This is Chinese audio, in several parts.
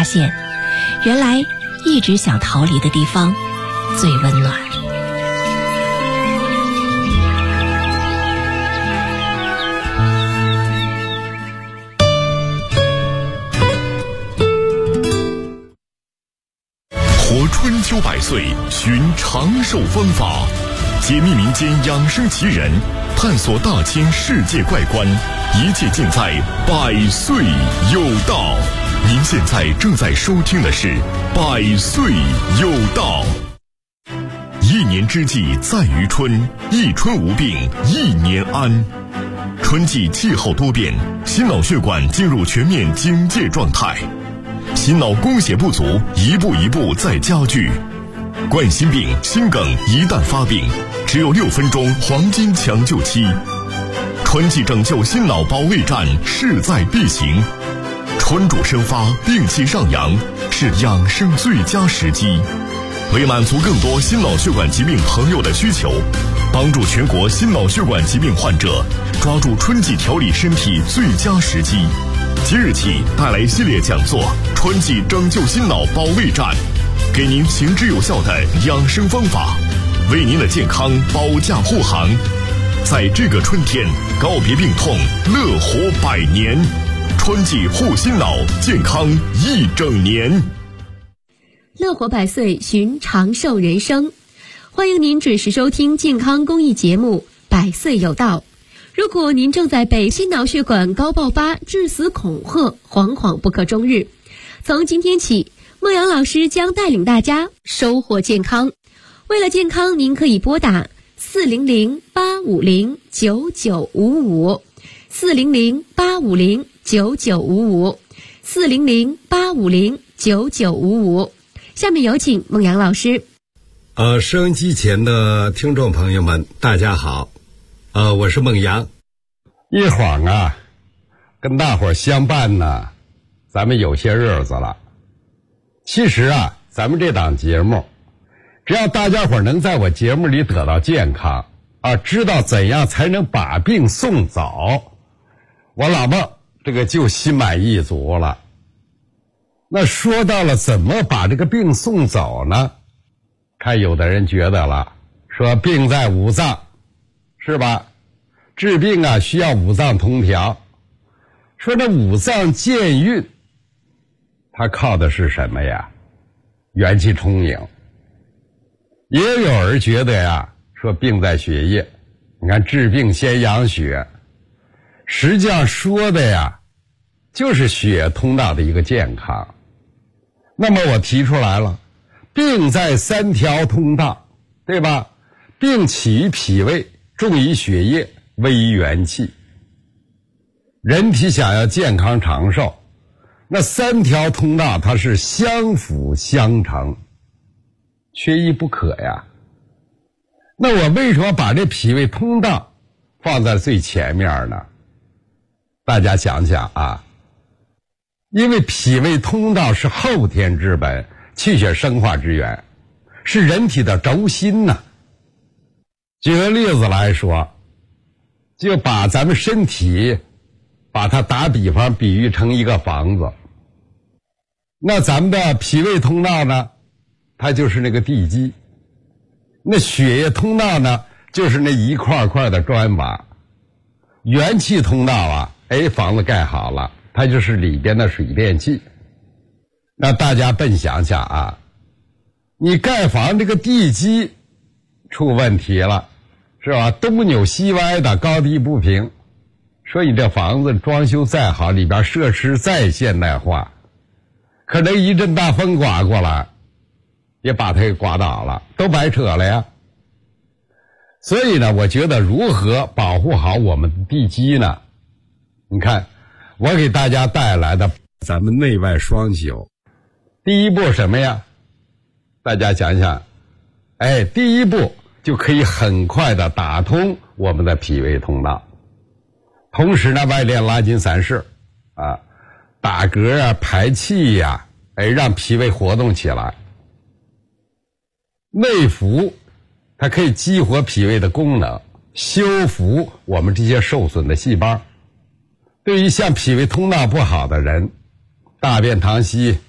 现，原来一直想逃离的地方最温暖。 活春秋百岁，寻长寿方法，解密民间养生奇人，探索大千世界怪观，一切尽在百岁有道。您现在正在收听的是百岁有道。一年之计在于春，一春无病一年安。春季气候多变，心脑血管进入全面警戒状态，心脑供血不足一步一步在加剧。冠心病、心梗一旦发病，只有6分钟黄金抢救期。春季拯救心脑保卫战势在必行，春主生发，病气上扬，是养生最佳时机。为满足更多心脑血管疾病朋友的需求，帮助全国心脑血管疾病患者抓住春季调理身体最佳时机，即日起带来系列讲座《春季拯救心脑保卫战》，给您行之有效的养生方法，为您的健康保驾护航。在这个春天，告别病痛，乐活100年。春季护心脑，健康一整年。 乐活百岁，寻长寿人生。欢迎您准时收听健康公益节目《百岁有道》。如果您正在被心脑血管高爆发、致死恐吓，惶惶不可终日，从今天起，孟阳老师将带领大家收获健康。为了健康，您可以拨打400-850-9955 400-850-9955 400-850-9955。下面有请孟阳老师。 收音机前的听众朋友们，大家好，我是孟阳。一晃啊，跟大伙儿相伴呢，咱们有些日子了。其实啊，咱们这档节目，只要大家伙儿能在我节目里得到健康啊，知道怎样才能把病送走，我老孟这个就心满意足了。那说到了怎么把这个病送走呢？看有的人觉得了，说病在五脏，是吧？治病啊需要五脏通调。说这五脏健运，它靠的是什么呀？元气充盈。也有人觉得呀，说病在血液，你看治病先养血，实际上说的呀，就是血液通道的一个健康。那么我提出来了，病在3条通道，对吧？病起于脾胃，重于血液，危于元气。人体想要健康长寿，那3条通道它是相辅相成，缺一不可呀。那我为什么把这脾胃通道放在最前面呢？大家想想啊，因为脾胃通道是后天之本，气血生化之源，是人体的轴心呐。举个例子来说，就把咱们身体把它打比方比喻成一个房子，那咱们的脾胃通道呢，它就是那个地基，那血液通道呢，就是那一块块的砖瓦，元气通道啊，房子盖好了，它就是里边的水电气。那大家笨想想啊，你盖房这个地基出问题了，是吧？东扭西歪的，高低不平，说你这房子装修再好，里边设施再现代化，可能一阵大风刮过来，也把它给刮倒了，都白扯了呀。所以呢，我觉得如何保护好我们的地基呢？你看，我给大家带来的咱们内外双修。第一步什么呀？大家想想，第一步就可以很快的打通我们的脾胃通道，同时呢，外练拉筋散势啊，打嗝啊，排气呀，让脾胃活动起来。内服它可以激活脾胃的功能，修复我们这些受损的细胞。对于像脾胃通道不好的人，大便溏稀，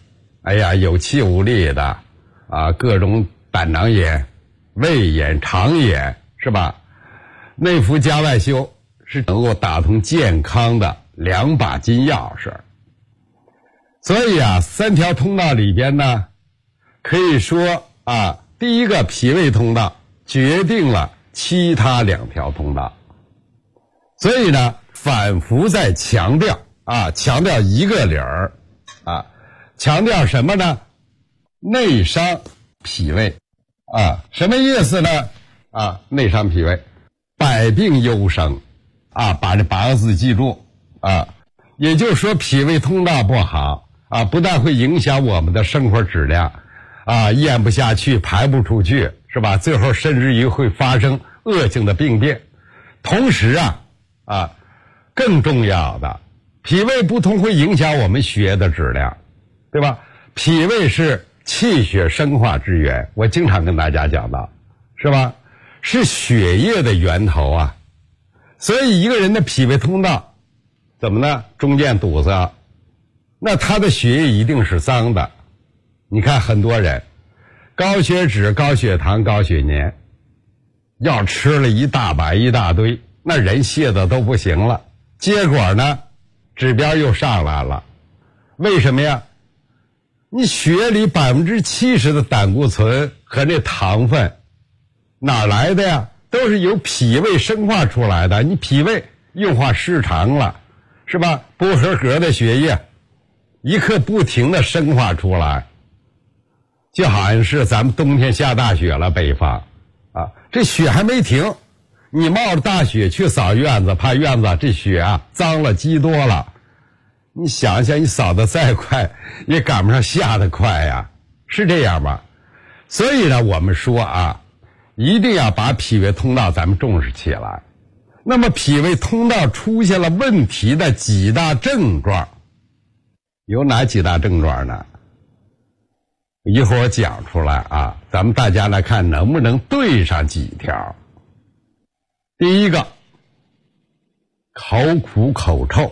哎呀有气无力的啊，各种胆囊炎、胃炎、肠炎，是吧？内服加外修是能够打通健康的2把金钥匙。所以啊，3条通道里边呢，可以说啊，第一个脾胃通道决定了其他2条通道。所以呢，反复在强调啊，强调一个理儿啊，强调什么呢？内伤脾胃啊，什么意思呢？啊，内伤脾胃，百病优生啊，把这8个字记住啊。也就是说，脾胃通道不好啊，不但会影响我们的生活质量啊，咽不下去，排不出去，是吧？最后甚至于会发生恶性的病变。同时啊，更重要的，脾胃不通会影响我们血液的质量，对吧？脾胃是气血生化之源，我经常跟大家讲到，是吧？是血液的源头啊。所以一个人的脾胃通道怎么呢？中间堵塞，那他的血液一定是脏的。你看很多人高血脂、高血糖、高血粘，药吃了一大把一大堆，那人泻的都不行了，结果呢指标又上来了。为什么呀？你血里70%的胆固醇和那糖分哪来的呀？都是由脾胃生化出来的。你脾胃运化失常了，是吧？不合格的血液一刻不停的生化出来，就好像是咱们冬天下大雪了，北方啊，这雪还没停，你冒着大雪去扫院子，怕院子这雪啊脏了积多了，你想想，你扫得再快也赶不上下得快呀，是这样吧？所以呢，我们说啊，一定要把脾胃通道咱们重视起来。那么脾胃通道出现了问题的几大症状，有哪几大症状呢？一会儿我讲出来啊，咱们大家来看能不能对上几条。第一个，口苦口臭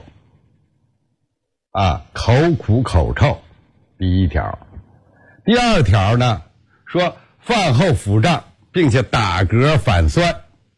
啊，口苦口臭，第一条。第二条呢，说饭后腹胀并且打嗝反酸。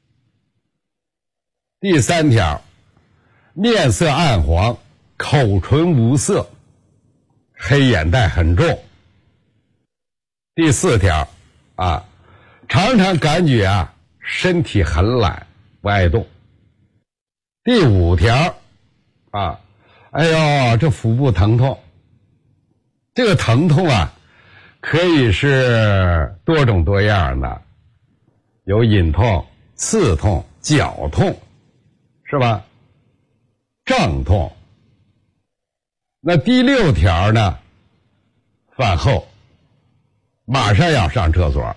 第三条，面色暗黄，口唇无色，黑眼袋很重。第四条啊，常常感觉啊身体很懒，不爱动。第五条啊，哎呦，这腹部疼痛，这个疼痛啊可以是多种多样的，有隐痛、刺痛、绞痛，是吧？胀痛。那第六条呢，饭后马上要上厕所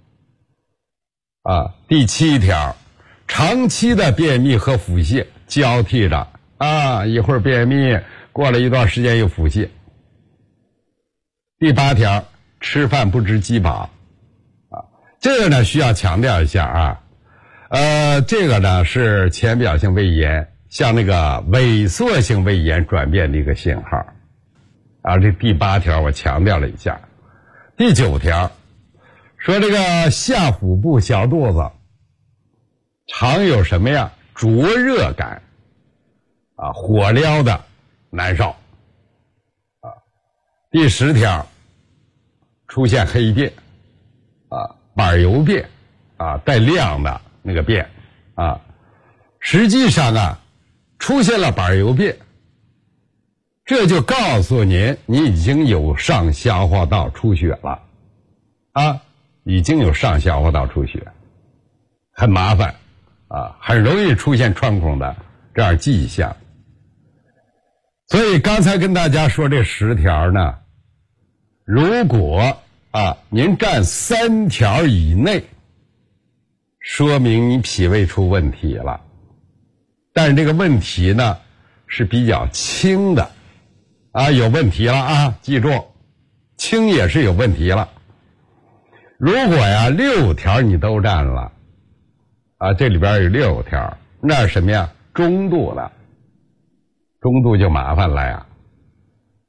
啊。第七条，长期的便秘和腹泻交替着啊，一会儿便秘，过了一段时间又腹泻。第八条，吃饭不知饥饱啊，这个呢需要强调一下啊，这个呢是浅表性胃炎向那个萎缩性胃炎转变的一个信号啊。这第八条我强调了一下。第九条说这个下腹部小肚子常有什么呀？灼热感啊，火燎的难受啊。第10条，出现黑便啊，板油便啊，带亮的那个便啊。实际上啊，出现了板油便，这就告诉您，你已经有上消化道出血了啊，已经有上消化道出血，很麻烦啊，很容易出现穿孔的这样迹象。所以刚才跟大家说这10条呢，如果啊您占3条以内，说明你脾胃出问题了，但是这个问题呢是比较轻的啊，有问题了啊，记住，轻也是有问题了。如果呀6条你都占了啊，这里边有6条，那是什么呀？中度的，中度就麻烦了呀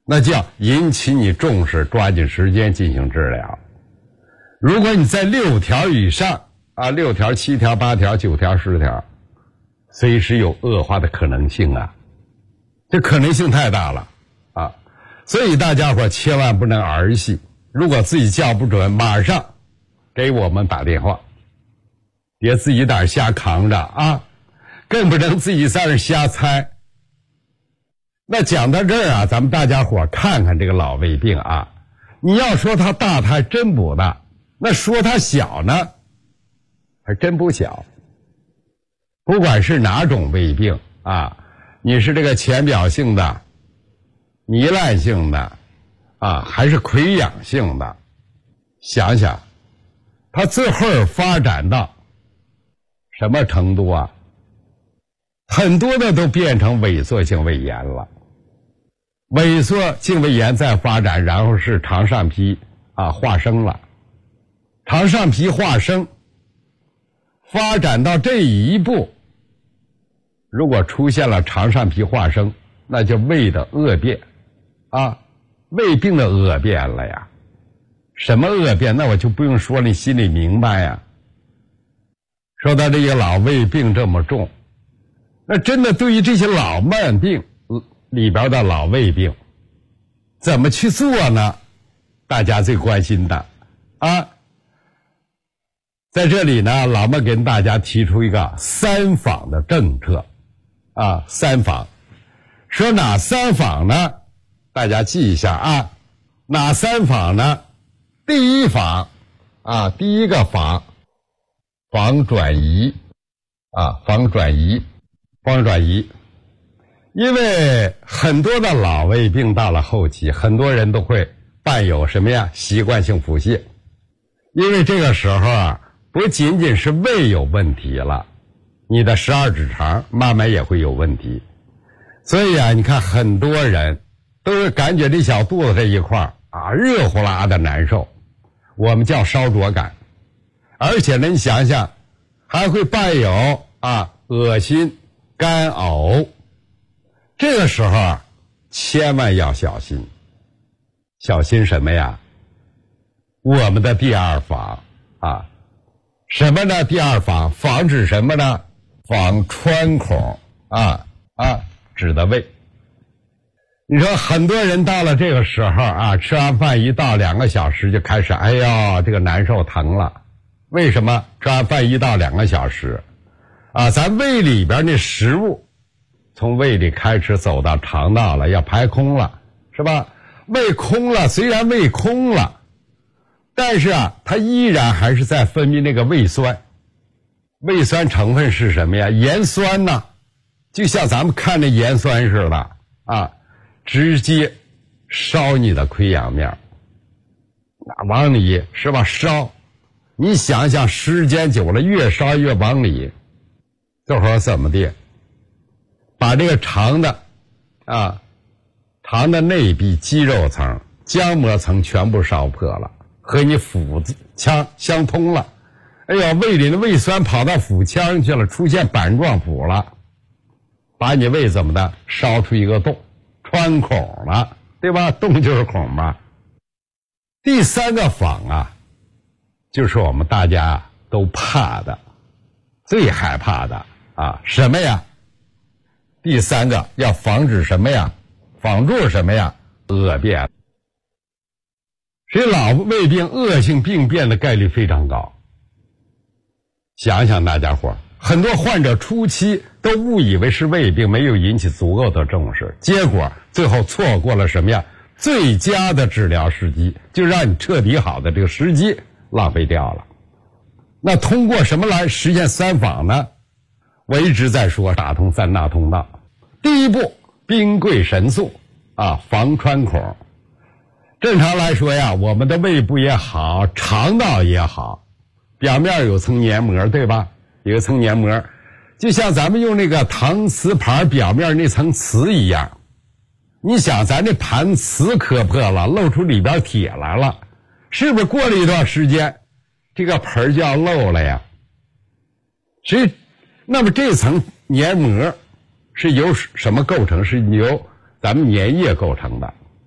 那就要引起你重视，抓紧时间进行治疗。如果你在6条以上6条、7条、8条、9条、10条，随时有恶化的可能性啊，这可能性太大了啊！所以大家伙千万不能儿戏，如果自己叫不准，马上给我们打电话，别自己在那瞎扛着啊，更不能自己在那瞎猜。那讲到这儿啊，咱们大家伙看看这个老胃病啊，你要说它大，它还真不大；那说它小呢，还真不小。不管是哪种胃病啊，你是这个浅表性的、糜烂性的还是溃疡性的，想想它最后发展到什么程度啊？很多的都变成萎缩性胃炎了。萎缩性胃炎再发展，然后是肠上皮化生了。肠上皮化生发展到这一步，如果出现了肠上皮化生，那就胃的恶变胃病的恶变了呀。什么恶变？那我就不用说，你心里明白呀。说到这个老胃病这么重，那真的对于这些老慢病里边的老胃病怎么去做呢？大家最关心的在这里呢，老孟给大家提出一个3防的政策3防。说哪3防呢？大家记一下哪3防呢？第一防第一个防转移防转移。因为很多的老胃病到了后期，很多人都会伴有什么呀？习惯性腹泻。因为这个时候不仅仅是胃有问题了，你的12指肠慢慢也会有问题。所以你看很多人都是感觉这小肚子这一块热乎啦的难受，我们叫烧灼感。而且呢，你想想还会伴有恶心、干呕。这个时候千万要小心。小心什么呀？我们的第2防什么呢？第2防防止什么呢？防穿孔指的胃。你说很多人到了这个时候吃完饭1到2个小时就开始这个难受疼了。为什么？吃完饭1到2个小时咱胃里边那食物从胃里开始走到肠道了，要排空了，是吧？胃空了，虽然胃空了，但是它依然还是在分泌那个胃酸。胃酸成分是什么呀？盐酸呢，就像咱们看那盐酸似的直接烧你的溃疡面，往里是吧烧。你想想时间久了，越烧越往里，这会儿怎么的？把这个肠的内壁肌肉层、浆膜层全部烧破了，和你腹腔相通了。胃里的胃酸跑到腹腔去了，出现板状腹了，把你胃怎么的烧出一个洞，穿孔了，对吧？洞就是孔嘛。第3个防就是我们大家都怕的、最害怕的什么呀？第3个要防止什么呀？防住什么呀？恶变。所以老胃病恶性病变的概率非常高。想想大家伙，很多患者初期都误以为是胃病，没有引起足够的重视，结果最后错过了什么呀？最佳的治疗时机，就让你彻底好的这个时机浪费掉了。那通过什么来实现3防呢？我一直在说打通3大通道。第一步，兵贵神速防穿孔。正常来说呀，我们的胃部也好，肠道也好，表面有层黏膜，对吧？有一层黏膜，就像咱们用那个搪瓷盘表面那层瓷一样。你想咱这盘瓷磕破了，露出里边铁来了，是不是过了一段时间这个盆就要漏了呀？所以那么这层黏膜是由什么构成？是由咱们粘液构成的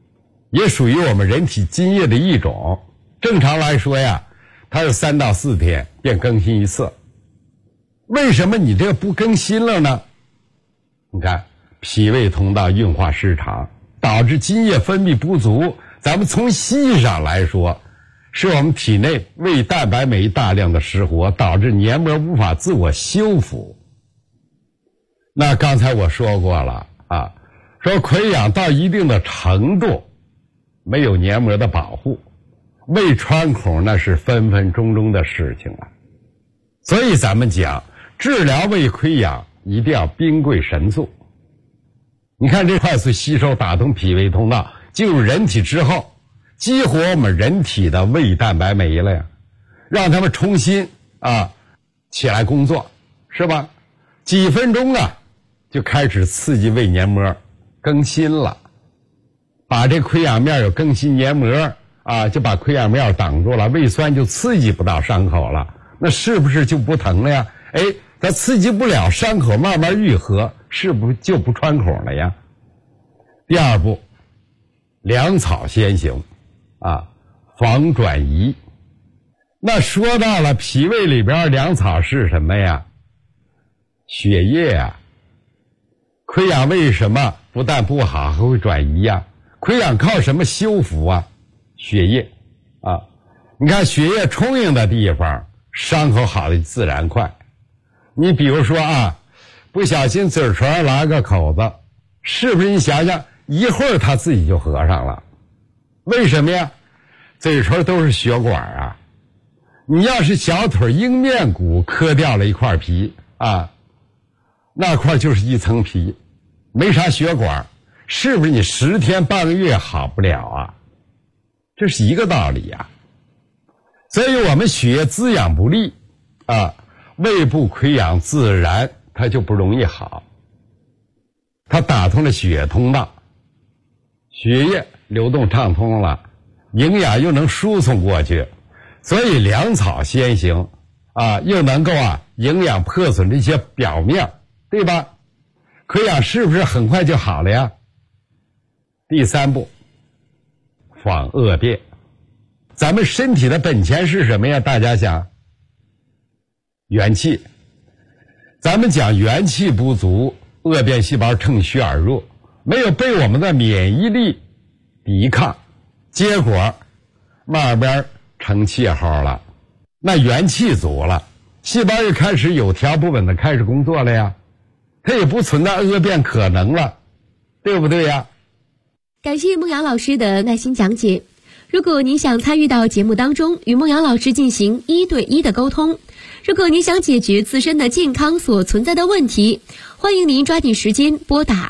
也属于我们人体津液的一种。正常来说呀，它是3到4天便更新一次。为什么你这个不更新了呢？你看，脾胃通道运化失常，导致津液分泌不足。咱们从西医上来说，是我们体内胃蛋白酶大量的失活，导致黏膜无法自我修复。那刚才我说过了啊，说溃疡到一定的程度，没有黏膜的保护，胃穿孔那是分分钟钟的事情了。所以咱们讲治疗胃溃疡一定要兵贵神速。你看这快速吸收打通脾胃通道进入人体之后，激活我们人体的胃蛋白酶了呀，让他们重新起来工作，是吧？几分钟就开始刺激胃黏膜更新了，把这溃疡面有更新黏膜就把溃疡面挡住了，胃酸就刺激不到伤口了，那是不是就不疼了呀？它刺激不了，伤口慢慢愈合，是不是就不穿孔了呀？第二步，粮草先行防转移。那说到了脾胃里边，粮草是什么呀？血液啊。溃疡为什么不但不好还会转移呀？溃疡靠什么修复啊？血液你看血液充盈的地方，伤口好的自然快。你比如说不小心嘴唇上拉个口子，是不是你想想一会儿它自己就合上了？为什么呀？嘴唇都是血管你要是小腿鹰面骨磕掉了一块皮那块就是一层皮，没啥血管，是不是你10天半个月好不了这是一个道理所以我们血液滋养不力胃部溃疡自然它就不容易好。它打通了血液通道，血液流动畅通了，营养又能输送过去，所以粮草先行又能够营养破损这些表面，对吧？溃疡是不是很快就好了呀？第3步，防恶变。咱们身体的本钱是什么呀？大家想，元气。咱们讲元气不足，恶变细胞趁虚而入，没有被我们的免疫力抵抗，结果慢慢成气候了。那元气足了，细胞又开始有条不紊的开始工作了呀，它也不存在恶变可能了，对不对呀？ 感谢孟阳老师的耐心讲解。如果您想参与到节目当中，与孟阳老师进行1对1的沟通，如果您想解决自身的健康所存在的问题，欢迎您抓紧时间拨打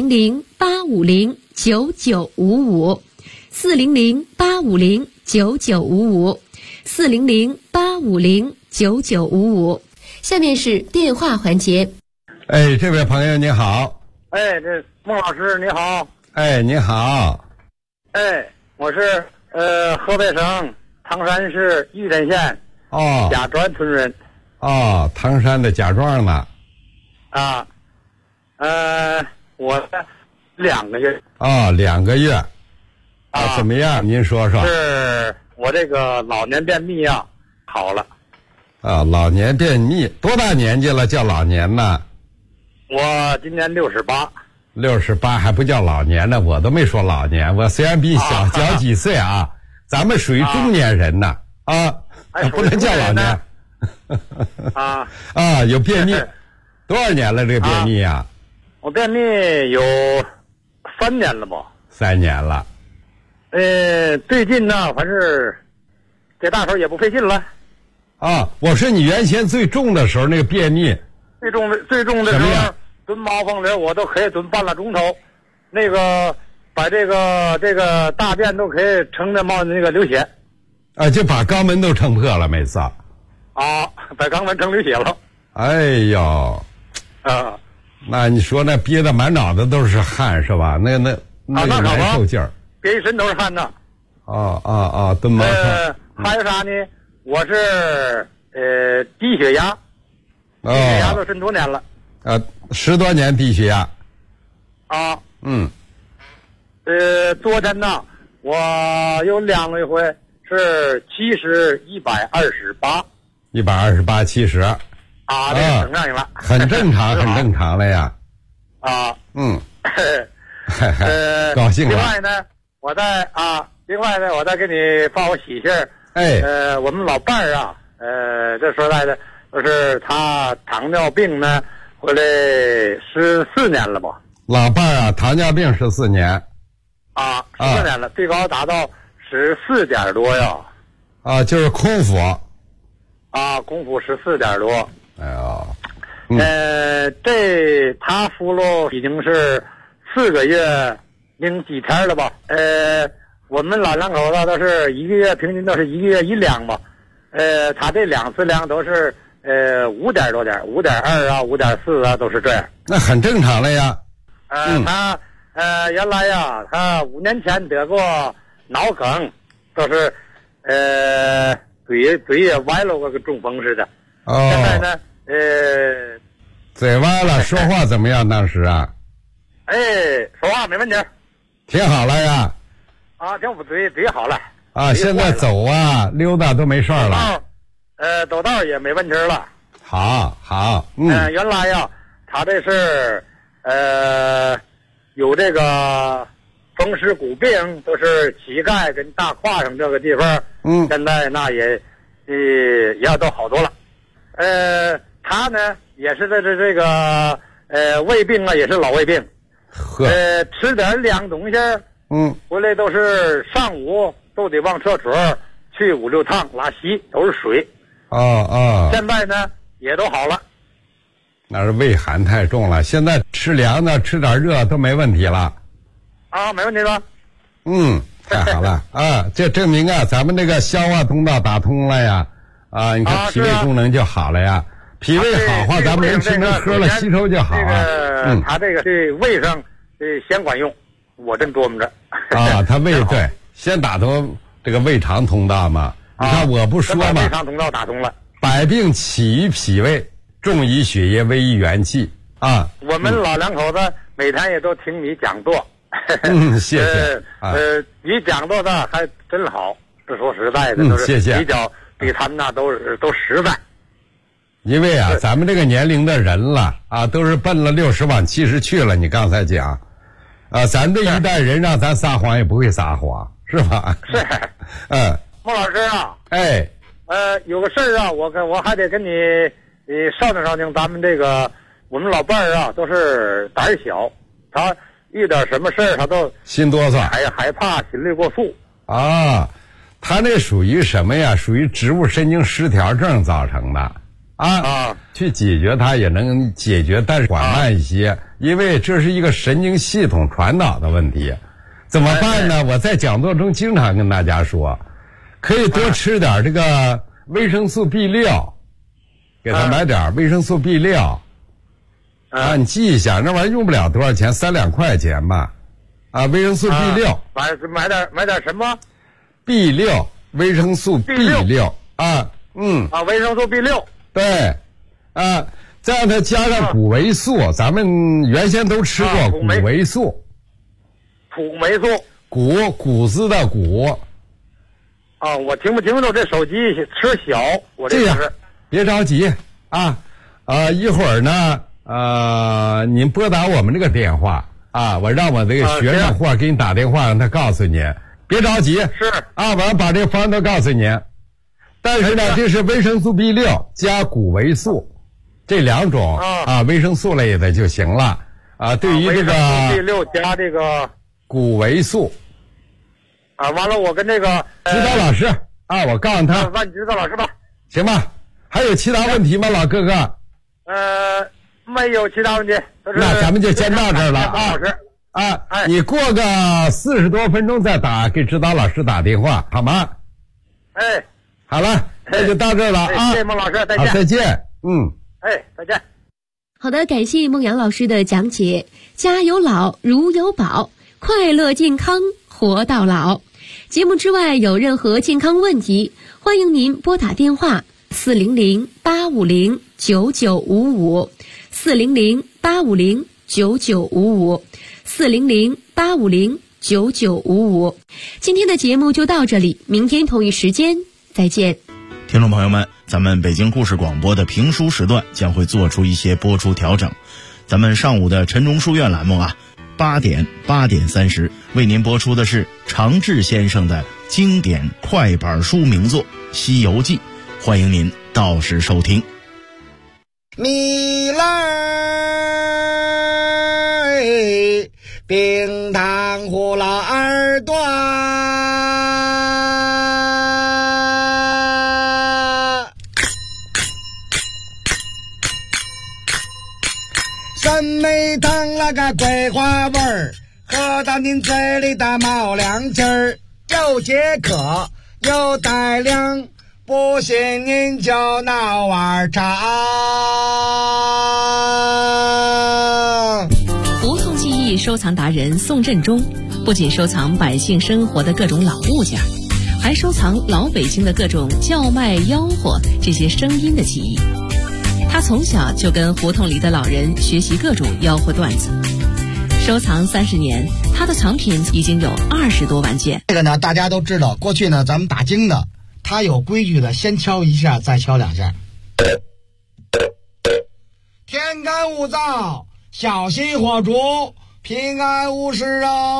400-850-9955 400-850-9955 400-850-9955。下面是电话环节。 这位朋友你好。 这孟老师你好。 你好。 我是河北省唐山市玉田县贾庄村人。 唐山的贾庄呢？ 我2个月。 2个月。怎么样？您说说。 是我这个老年便秘好了。 老年便秘，多大年纪了叫老年呢？ 我今年68。 68还不叫老年呢，我都没说老年，我虽然比小几岁咱们属于中年人呢不能叫老年有便秘多少年了？这个便秘我便秘有3年了吧 ？3年了。 最近呢，反正这大手也不费劲了。 我说你原先最重的时候那个便秘， 最重的时候蹲马蜂里我都可以蹲半个钟头，那个把这个大便都可以撑得冒那个流血。 就把肛门都撑破了，每次把肛门撑流血了。 哎呦那你说那憋得满脑子都是汗是吧？那难受劲儿， 憋一身都是汗呢。 蹲马桶。 还有啥呢？我是低血压，低血压都10多年了。 10多年低血压。 昨天呢， 我有量了一回，是70/128。 128、70。 啊，这个正常了。 很正常，很正常了呀。 啊， 高兴了。 另外呢，我再给你报个喜信儿。我们老伴儿啊，这说来的就是他糖尿病呢，回来14年了吧？ 老伴儿啊，糖尿病14年。 14年了，最高达到14点多呀。 就是空腹。 空腹14点多。 哎呦。 这他服了已经是4个月零几天了吧？我们老两口子都是一个月平均都是1个月1两吧。他这2次量都是5点多点，5.2啊，5.4啊，都是这样。 那很正常了呀。 他原来呀，他5年前得过脑梗，都是嘴也歪了，跟中风似的。现在呢， 嘴歪了，说话怎么样？当时啊？ 说话没问题。 挺好了呀。 挺嘴好了。 现在走啊，溜达都没事了。 走道也没问题了。 好。 原来呀，他这是有这个风湿骨病，都是膝盖跟大胯上这个地方。现在那也都好多了。他呢也是这个胃病啊，也是老胃病。吃点凉东西。回来都是上午都得往厕所去5、6趟拉稀，都是水。现在呢也都好了。 那是胃寒太重了，现在吃凉的吃点热都没问题了。 没问题吧？ 太好了。这证明啊，咱们这个消化通道打通了呀。你看脾胃功能就好了呀。脾胃好话，咱们能吃能喝了，吸收就好啊。 他这个对胃上先管用，我正琢磨着。 他胃对，先打通这个胃肠通道嘛。你看我不说嘛， 胃肠通道打通了。 百病起于脾胃，重于血液，危于元气。 我们老两口子每天也都听你讲座。 谢谢。 你讲座的还真好，是说实在的，都是谢谢。 比较比他们那都实在。 因为啊，咱们这个年龄的人了都是奔了60往70去了。你刚才讲，咱这一代人让咱撒谎也不会撒谎，是吧？ 是。孟老师啊。有个事儿啊，我还得跟你商量，咱们这个我们老伴儿啊，都是胆小，他遇到什么事儿他都心哆嗦， 害怕，心率过速。 他那属于什么呀？属于植物神经失调症造成的。去解决它也能解决，但是缓慢一些，因为这是一个神经系统传导的问题。怎么办呢？我在讲座中经常跟大家说，可以多吃点这个维生素 B6，给他买点维生素 B6。你记一下，那玩意儿用不了多少钱，3、2块钱吧。维生素 B6。 买点什么 ？B6，维生素 B6。 维生素 B6。 对，再让它加上谷维素，咱们原先都吃过谷维素。 谷维素。 谷子的谷。 我听不清楚，这手机吃小，我这是。 别着急一会儿呢，您拨打我们这个电话我让我这个学生或者给你打电话，让他告诉你。别着急。 是。 我要把这个方都告诉你。但是呢，这是维生素 B6 加谷维素，这2种维生素类的就行了对于这个 B6 加这个谷维素完了我跟这个指导老师我告诉他， 问指导老师吧， 行吧？还有其他问题吗，老哥哥？ 没有其他问题。 那咱们就先到这儿了你过个40多分钟再给指导老师打电话，好吗？好了，那就到这儿了谢谢孟老师，再见。 再见。 再见。 好的，感谢孟阳老师的讲解。家有老，如有宝，快乐健康活到老。节目之外有任何健康问题，欢迎您拨打电话400-850-9955 400-850-9955 400-850 9955。今天的节目就到这里，明天同一时间再见。 听众朋友们，咱们北京故事广播的评书时段将会做出一些播出调整。咱们上午的晨钟书院栏目8点30为您播出的是常志先生的经典快板书名作《西游记》，欢迎您到时收听。 米来冰糖葫芦耳朵，酸梅汤那个桂花味儿，喝到您嘴里的冒凉气儿，又解渴又带凉，不信您就闹碗茶。 胡同记忆收藏达人宋振中不仅收藏百姓生活的各种老物件，还收藏老北京的各种叫卖吆喝这些声音的记忆。他从小就跟胡同里的老人学习各种吆喝段子，收藏30年，他的藏品已经有20多万件。 这个呢，大家都知道，过去呢，咱们打更的，他有规矩的，先敲一下，再敲2下。天干物燥，小心火烛，平安无事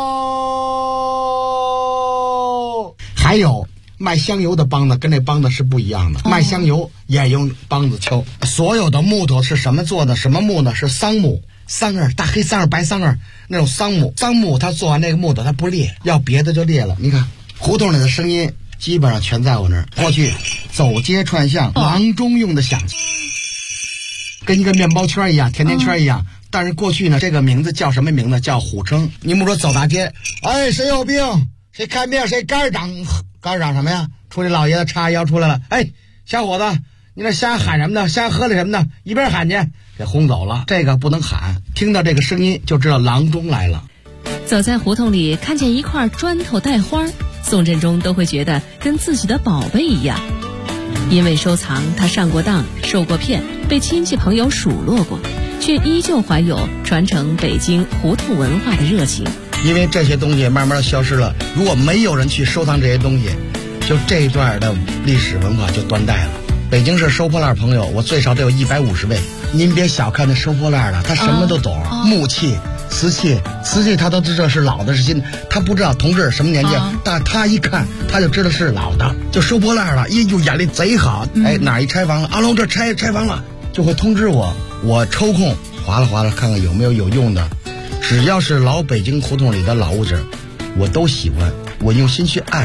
哦。还有卖香油的梆子跟这梆子是不一样的，卖香油也用梆子敲。所有的木头是什么做的？什么木呢？是桑木，桑叶，大黑桑叶、白桑叶那种桑木。桑木它做完那个木头它不裂，要别的就裂了。你看胡同里的声音基本上全在我那儿。过去走街串巷，郎中用的响器，跟一个面包圈一样，甜甜圈一样。但是过去呢，这个名字叫什么名字？叫虎称。你们说走大街，哎，谁有病？谁看病？谁肝长什么呀？出来老爷子叉腰出来了，哎，小伙子，你这瞎喊什么呢？瞎喝的什么呢？一边喊去，给轰走了。这个不能喊，听到这个声音就知道郎中来了。 走在胡同里，看见一块砖头带花，宋振中都会觉得跟自己的宝贝一样。因为收藏，他上过当，受过骗，被亲戚朋友数落过，却依旧怀有传承北京胡同文化的热情。 因为这些东西慢慢的消失了，如果没有人去收藏这些东西，就这一段的历史文化就断代了。北京市收破烂朋友，我最少得有150位。您别小看那收破烂的，他什么都懂，木器、瓷器他都知道是老的是新的，他不知道同志什么年纪，但他一看他就知道是老的，就收破烂了，就眼力贼好。哎，哪一拆房了？阿龙这拆房了，就会通知我，我抽空划拉看看有没有用的。只要是老北京胡同里的老物质，我都喜欢，我用心去爱。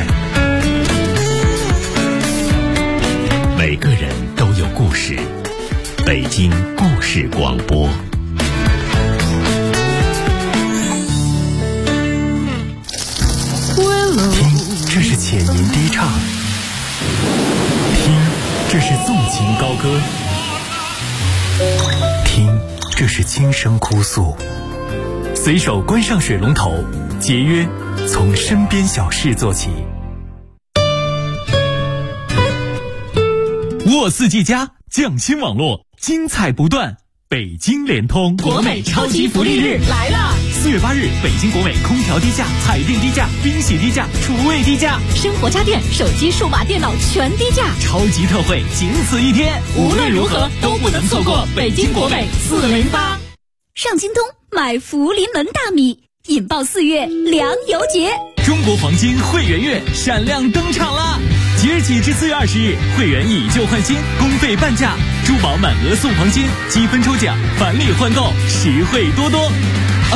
每个人都有故事，北京故事广播。听，这是浅吟低唱；听，这是纵情高歌；听，这是轻声哭诉。随手关上水龙头，节约从身边小事做起。沃四 G 加匠心网络，精彩不断。北京联通国美超级福利日来了 ！4月8日，北京国美空调低价、彩电低价、冰洗低价、厨卫低价， 生活家电、手机、数码电脑全低价， 超级特惠，仅此一天， 无论如何都不能错过北京国美408。 上京东买福临门大米，引爆4月粮油节， 中国黄金会员月闪亮登场啦！即日起至4月20日，会员以旧换新，公费半价，珠宝满额送黄金，积分抽奖，返礼换购，实惠多多。